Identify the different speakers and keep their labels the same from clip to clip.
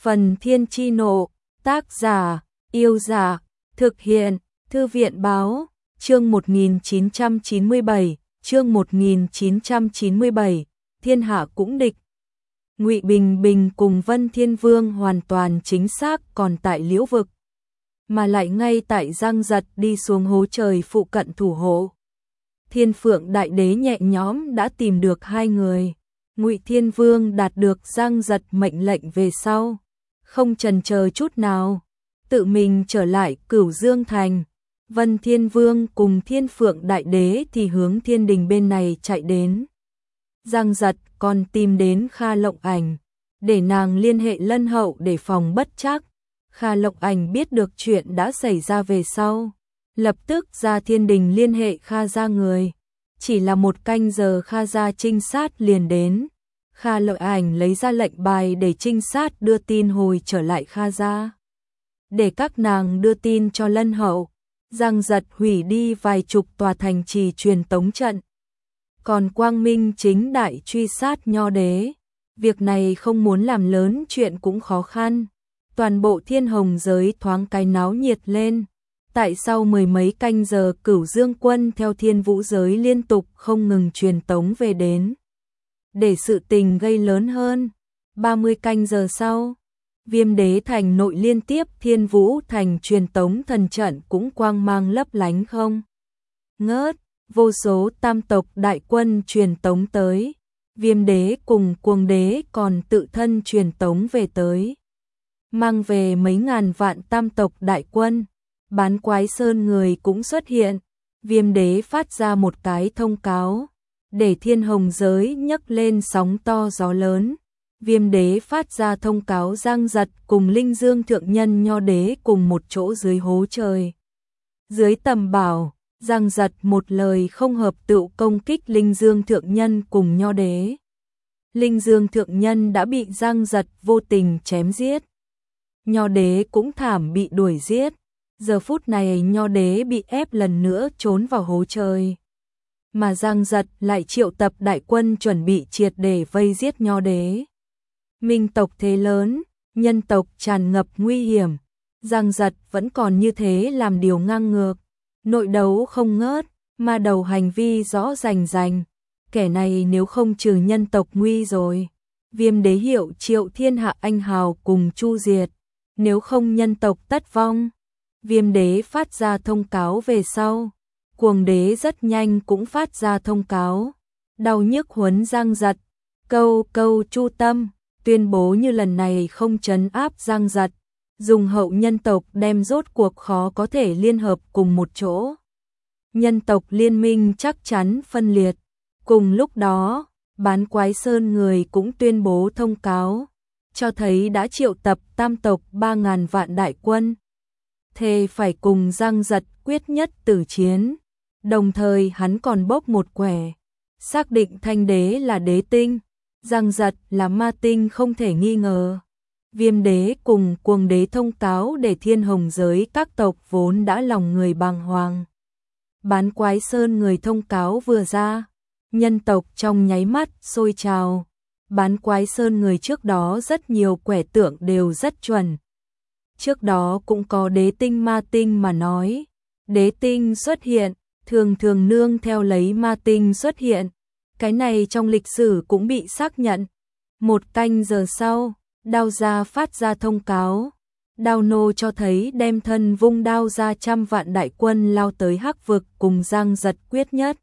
Speaker 1: Phần Thiên Chi Nộ, tác giả, Yêu Giả, thực hiện, Thư viện Báo, chương 1997, chương 1997, thiên hạ cũng địch. Ngụy Bình Bình cùng Vân Thiên Vương hoàn toàn chính xác còn tại Liễu Vực, mà lại ngay tại Giang Giật đi xuống hố trời phụ cận thủ hộ. Thiên Phượng Đại Đế nhẹ nhõm đã tìm được hai người. Ngụy Thiên Vương đạt được Giang Giật mệnh lệnh về sau, không chần chờ chút nào, tự mình trở lại Cửu Dương Thành. Vân Thiên Vương cùng Thiên Phượng Đại Đế thì hướng Thiên Đình bên này chạy đến. Giang Giật còn tìm đến Kha Lộng Ảnh, để nàng liên hệ Lân Hậu để phòng bất trắc. Kha Lộng Ảnh biết được chuyện đã xảy ra về sau, lập tức ra Thiên Đình liên hệ Kha gia người. Chỉ là một canh giờ Kha gia trinh sát liền đến. Kha Lộng Ảnh lấy ra lệnh bài để trinh sát đưa tin hồi trở lại Kha gia, để các nàng đưa tin cho Lân Hậu. Giang Giật hủy đi vài chục tòa thành trì truyền tống trận, còn quang minh chính đại truy sát Nho Đế. Việc này không muốn làm lớn chuyện cũng khó khăn. Toàn bộ Thiên Hồng giới thoáng cái náo nhiệt lên. Tại sau mười mấy canh giờ Cửu Dương quân theo Thiên Vũ giới liên tục không ngừng truyền tống về đến. Để sự tình gây lớn hơn, 30 canh giờ sau, Viêm Đế thành nội liên tiếp Thiên Vũ thành truyền tống thần trận cũng quang mang lấp lánh không ngớt, vô số tam tộc đại quân truyền tống tới. Viêm Đế cùng Cuồng Đế còn tự thân truyền tống về tới, mang về mấy ngàn vạn tam tộc đại quân. Bán Quái Sơn người cũng xuất hiện. Viêm Đế phát ra một cái thông cáo, để Thiên Hồng giới nhấc lên sóng to gió lớn. Viêm Đế phát ra thông cáo Giang Giật cùng Linh Dương thượng nhân Nho Đế cùng một chỗ dưới hố trời. Dưới tầm bảo, Giang Giật một lời không hợp tựu công kích Linh Dương thượng nhân cùng Nho Đế. Linh Dương thượng nhân đã bị Giang Giật vô tình chém giết. Nho Đế cũng thảm bị đuổi giết. Giờ phút này Nho Đế bị ép lần nữa trốn vào hố trời, mà Giang Giật lại triệu tập đại quân chuẩn bị triệt để vây giết Nho Đế. Minh tộc thế lớn, nhân tộc tràn ngập nguy hiểm. Giang Giật vẫn còn như thế làm điều ngang ngược, nội đấu không ngớt, ma đầu hành vi rõ rành rành. Kẻ này nếu không trừ nhân tộc nguy rồi, Viêm Đế hiệu triệu thiên hạ anh hào cùng chu diệt, nếu không nhân tộc tất vong. Viêm Đế phát ra thông cáo về sau, Cuồng Đế rất nhanh cũng phát ra thông cáo, đau nhức huấn Giang Giật, câu chu tâm, tuyên bố như lần này không trấn áp Giang Giật, dùng hậu nhân tộc đem rốt cuộc khó có thể liên hợp cùng một chỗ. Nhân tộc liên minh chắc chắn phân liệt. Cùng lúc đó, Bán Quái Sơn người cũng tuyên bố thông cáo, cho thấy đã triệu tập tam tộc 3.000 vạn đại quân, thề phải cùng Giang Giật quyết nhất tử chiến. Đồng thời hắn còn bốc một quẻ, xác định Thanh Đế là đế tinh, Giang Giật là ma tinh không thể nghi ngờ. Viêm Đế cùng Cuồng Đế thông cáo để Thiên Hồng giới các tộc vốn đã lòng người bàng hoàng. Bán Quái Sơn người thông cáo vừa ra, nhân tộc trong nháy mắt sôi trào. Bán Quái Sơn người trước đó rất nhiều quẻ tượng đều rất chuẩn. Trước đó cũng có đế tinh ma tinh mà nói, đế tinh xuất hiện, thường thường nương theo lấy ma tinh xuất hiện. Cái này trong lịch sử cũng bị xác nhận. Một canh giờ sau, Đao Gia phát ra thông cáo. Đao Nô cho thấy đem thân vung đao ra 100 vạn đại quân lao tới Hắc Vực cùng Giang Giật quyết nhất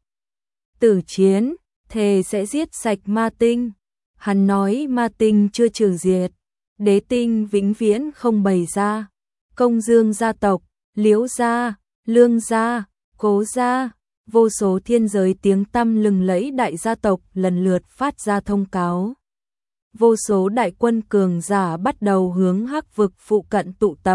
Speaker 1: tử chiến, thề sẽ giết sạch ma tinh. Hắn nói ma tinh chưa trừ diệt, đế tinh vĩnh viễn không bày ra. Công Dương gia tộc, Liễu gia, Lương gia, Cố gia, vô số thiên giới tiếng tăm lừng lẫy đại gia tộc lần lượt phát ra thông cáo. Vô số đại quân cường giả bắt đầu hướng Hắc Vực phụ cận tụ tập.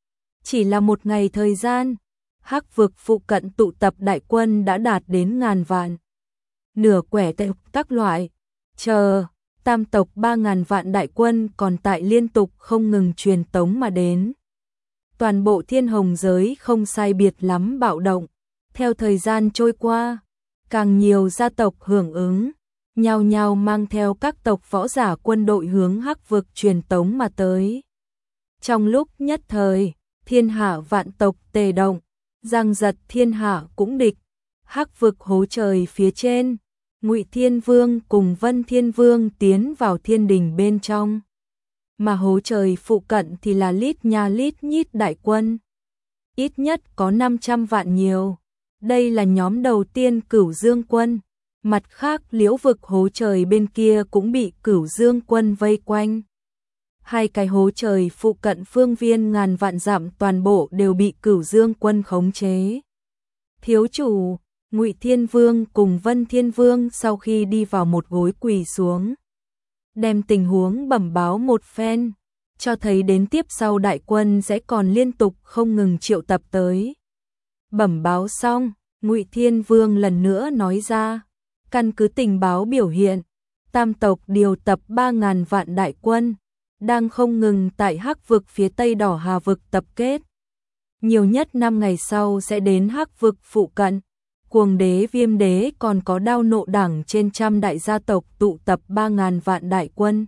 Speaker 1: Chỉ là một ngày thời gian, Hắc Vực phụ cận tụ tập đại quân đã đạt đến ngàn vạn. Nửa quẻ tệ các loại, chờ, tam tộc 3.000 vạn đại quân còn tại liên tục không ngừng truyền tống mà đến. Toàn bộ Thiên Hồng giới không sai biệt lắm bạo động. Theo thời gian trôi qua, càng nhiều gia tộc hưởng ứng, nhao nhao mang theo các tộc võ giả quân đội hướng Hắc Vực truyền tống mà tới. Trong lúc nhất thời, thiên hạ vạn tộc tề động, giằng giật thiên hạ cũng địch. Hắc vực hố trời phía trên, Ngụy Thiên Vương cùng Vân Thiên Vương tiến vào thiên đình bên trong. Mà hố trời phụ cận thì là lít nha lít nhít đại quân. Ít nhất có 500 vạn nhiều. Đây là nhóm đầu tiên Cửu Dương quân. Mặt khác liễu vực hố trời bên kia cũng bị Cửu Dương quân vây quanh. Hai cái hố trời phụ cận phương viên ngàn vạn dặm toàn bộ đều bị Cửu Dương quân khống chế. Thiếu chủ, Ngụy Thiên Vương cùng Vân Thiên Vương sau khi đi vào một gối quỳ xuống, đem tình huống bẩm báo một phen, cho thấy đến tiếp sau đại quân sẽ còn liên tục không ngừng triệu tập tới. Bẩm báo xong, Ngụy Thiên Vương lần nữa nói ra, căn cứ tình báo biểu hiện, Tam tộc điều tập 3.000 vạn đại quân, đang không ngừng tại Hắc vực phía Tây Đỏ Hà vực tập kết. Nhiều nhất 5 ngày sau sẽ đến Hắc vực phụ cận. Cuồng đế Viêm đế còn có Đao Nộ đẳng trên trăm đại gia tộc tụ tập 3.000 vạn đại quân.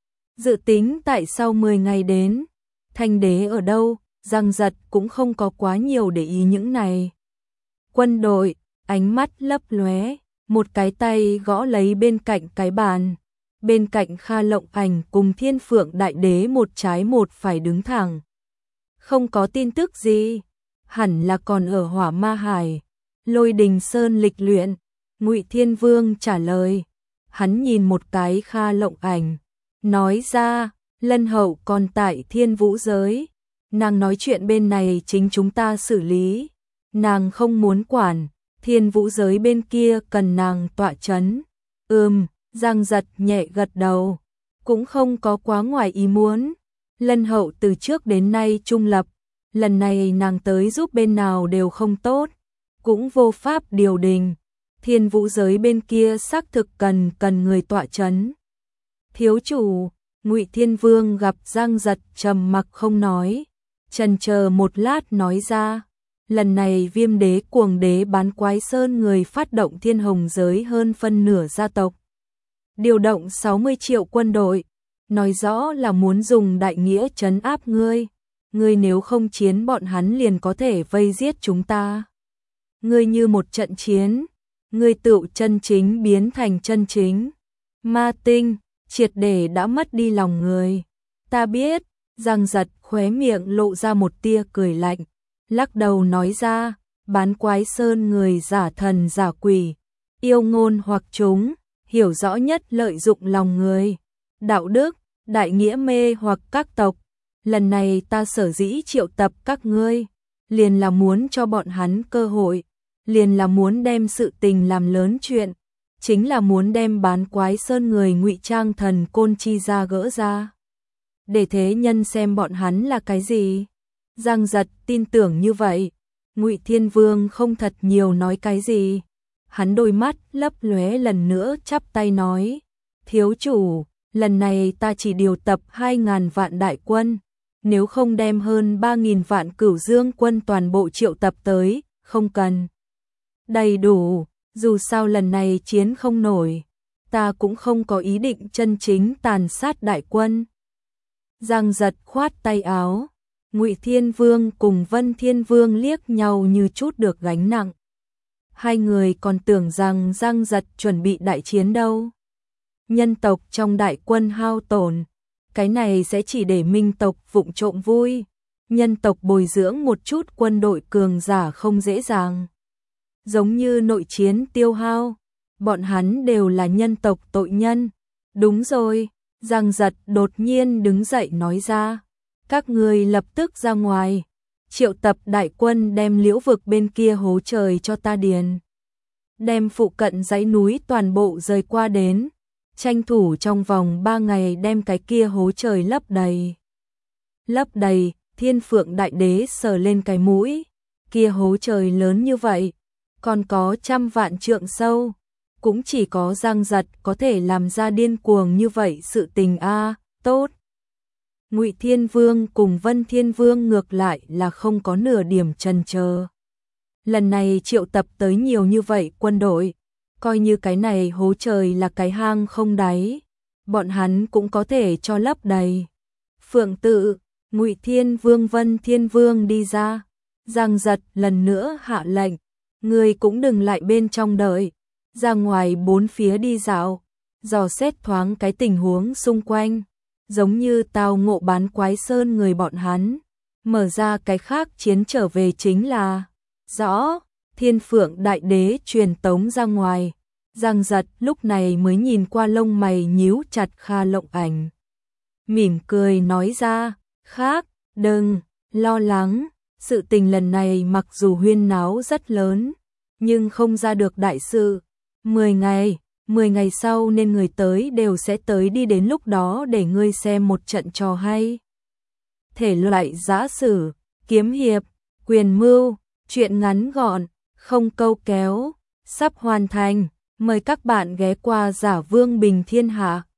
Speaker 1: Dự tính tại sau 10 ngày đến, Thanh đế ở đâu, Giang Giật cũng không có quá nhiều để ý những này. Quân đội, ánh mắt lấp lóe, một cái tay gõ lấy bên cạnh cái bàn. Bên cạnh Kha Lộng Ảnh cùng Thiên Phượng Đại Đế một trái một phải đứng thẳng. Không có tin tức gì, hẳn là còn ở Hỏa Ma Hải, Lôi Đình Sơn lịch luyện. Ngụy Thiên Vương trả lời. Hắn nhìn một cái Kha Lộng Ảnh, nói ra, Lân Hậu còn tại Thiên Vũ giới. Nàng nói chuyện bên này chính chúng ta xử lý. Nàng không muốn quản, Thiên Vũ giới bên kia cần nàng tọa chấn. Giang Giật nhẹ gật đầu, cũng không có quá ngoài ý muốn. Lân Hậu từ trước đến nay trung lập, lần này nàng tới giúp bên nào đều không tốt, cũng vô pháp điều đình. Thiên Vũ giới bên kia xác thực cần người tọa chấn. Thiếu chủ, Ngụy Thiên Vương gặp Giang Giật trầm mặc không nói, chần chờ một lát nói ra, lần này Viêm đế Cuồng đế Bán Quái Sơn người phát động Thiên Hồng giới hơn phân nửa gia tộc. Điều động 60 triệu quân đội, nói rõ là muốn dùng đại nghĩa trấn áp ngươi. Ngươi nếu không chiến bọn hắn liền có thể vây giết chúng ta. Ngươi như một trận chiến, ngươi tựu chân chính biến thành chân chính. Ma tinh, triệt để đã mất đi lòng người. Ta biết, Giang Giật khóe miệng lộ ra một tia cười lạnh, lắc đầu nói ra, Bán Quái Sơn người giả thần giả quỷ, yêu ngôn hoặc chúng, hiểu rõ nhất lợi dụng lòng người, đạo đức, đại nghĩa mê hoặc các tộc. Lần này ta sở dĩ triệu tập các ngươi, liền là muốn cho bọn hắn cơ hội, liền là muốn đem sự tình làm lớn chuyện, chính là muốn đem Bán Quái Sơn người ngụy trang thần côn chi ra gỡ ra. Để thế nhân xem bọn hắn là cái gì. Giang Giật tin tưởng như vậy, Ngụy Thiên Vương không thật nhiều nói cái gì. Hắn đôi mắt lấp lóe lần nữa chắp tay nói, thiếu chủ, lần này ta chỉ điều tập 2.000 vạn đại quân, nếu không đem hơn 3.000 vạn Cửu Dương quân toàn bộ triệu tập tới, không cần. Đầy đủ, dù sao lần này chiến không nổi, ta cũng không có ý định chân chính tàn sát đại quân. Giang Giật khoát tay áo, Ngụy Thiên Vương cùng Vân Thiên Vương liếc nhau như chút được gánh nặng. Hai người còn tưởng rằng Giang Giật chuẩn bị đại chiến đâu. Nhân tộc trong đại quân hao tổn, cái này sẽ chỉ để minh tộc vụng trộm vui. Nhân tộc bồi dưỡng một chút quân đội cường giả không dễ dàng. Giống như nội chiến tiêu hao, bọn hắn đều là nhân tộc tội nhân. Đúng rồi, Giang Giật đột nhiên đứng dậy nói ra, các người lập tức ra ngoài, triệu tập đại quân đem liễu vực bên kia hố trời cho ta điền. Đem phụ cận dãy núi toàn bộ rời qua đến, tranh thủ trong vòng 3 ngày đem cái kia hố trời lấp đầy. Lấp đầy, Thiên Phượng Đại Đế sờ lên cái mũi, kia hố trời lớn như vậy, còn có 100 vạn trượng sâu, cũng chỉ có Giang Giật có thể làm ra điên cuồng như vậy sự tình a, tốt. Ngụy Thiên Vương cùng Vân Thiên Vương ngược lại là không có nửa điểm chần chờ. Lần này triệu tập tới nhiều như vậy quân đội, coi như cái này hố trời là cái hang không đáy, bọn hắn cũng có thể cho lấp đầy. Phượng tự, Ngụy Thiên Vương Vân Thiên Vương đi ra. Giang Giật lần nữa hạ lệnh, ngươi cũng đừng lại bên trong đợi, ra ngoài bốn phía đi dạo, dò xét thoáng cái tình huống xung quanh, giống như tao ngộ bán quái sơn người bọn hắn, mở ra cái khác chiến trở về chính là. Rõ, Thiên Phượng Đại Đế truyền tống ra ngoài. Giang Giật lúc này mới nhìn qua lông mày nhíu chặt Kha Lộng Ảnh. Mỉm cười nói ra, khác, đừng, lo lắng, sự tình lần này mặc dù huyên náo rất lớn, nhưng không ra được đại sự. 10 ngày sau nên người tới đều sẽ tới đi đến lúc đó để ngươi xem một trận trò hay. Thể loại giã sử, kiếm hiệp, quyền mưu, truyện ngắn gọn, không câu kéo, sắp hoàn thành. Mời các bạn ghé qua Giả Vương Bình Thiên Hạ.